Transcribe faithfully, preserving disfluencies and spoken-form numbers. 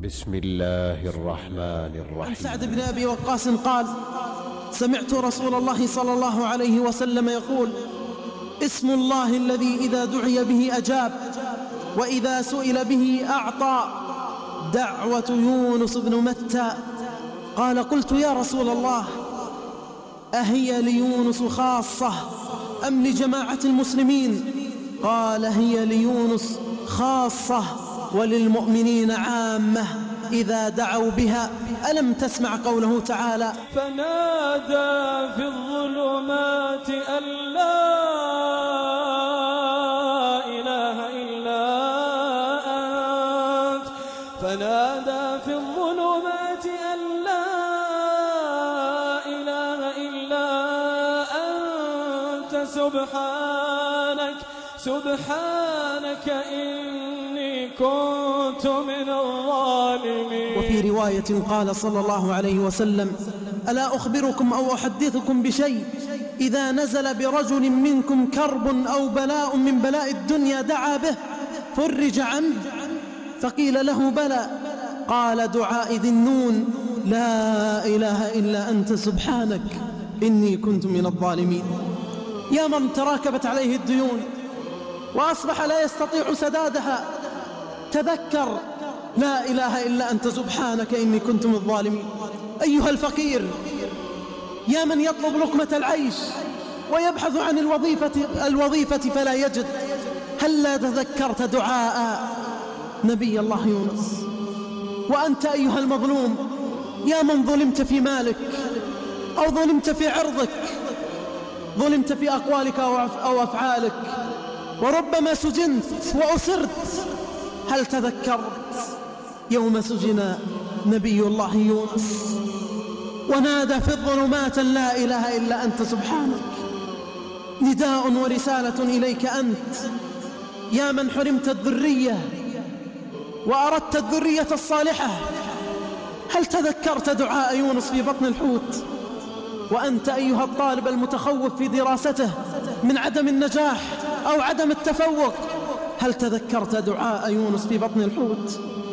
بسم الله الرحمن الرحيم. عن سعد بن أبي وقاص قال: سمعت رسول الله صلى الله عليه وسلم يقول: اسم الله الذي إذا دعي به أجاب وإذا سئل به أعطى، دعوة يونس بن متى. قال: قلت يا رسول الله، أهي ليونس خاصة أم لجماعة المسلمين؟ قال: هي ليونس خاصة وللمؤمنين عامة إذا دعوا بها. ألم تسمع قوله تعالى: فنادى في الظلمات أن لا إله إلا أنت فنادى في الظلمات أن لا إله إلا أنت سبحانك سبحانك إني كنت من الظالمين. وفي رواية قال صلى الله عليه وسلم: ألا أخبركم أو أحدثكم بشيء إذا نزل برجل منكم كرب أو بلاء من بلاء الدنيا دعا به فرج عنه؟ فقيل له: بلى. قال: دعاء ذي النون: لا إله إلا أنت سبحانك إني كنت من الظالمين. يا من تراكبت عليه الديون وأصبح لا يستطيع سدادها، تذكر: لا إله إلا أنت سبحانك إني كنت من الظالمين. أيها الفقير، يا من يطلب لقمة العيش ويبحث عن الوظيفة, الوظيفة فلا يجد، هل تذكرت دعاء نبي الله يونس؟ وأنت أيها المظلوم، يا من ظلمت في مالك أو ظلمت في عرضك، ظلمت في أقوالك أو أفعالك، وربما سجنت وأسرت، هل تذكرت يوم سجن نبي الله يونس ونادى في الظلمات لا إله إلا أنت سبحانك؟ نداء ورسالة إليك أنت يا من حرمت الذرية وأردت الذرية الصالحة. هل تذكرت دعاء يونس في بطن الحوت؟ وأنت أيها الطالب المتخوف في دراسته من عدم النجاح أو عدم التفوق، هل تذكرت دعاء يونس في بطن الحوت؟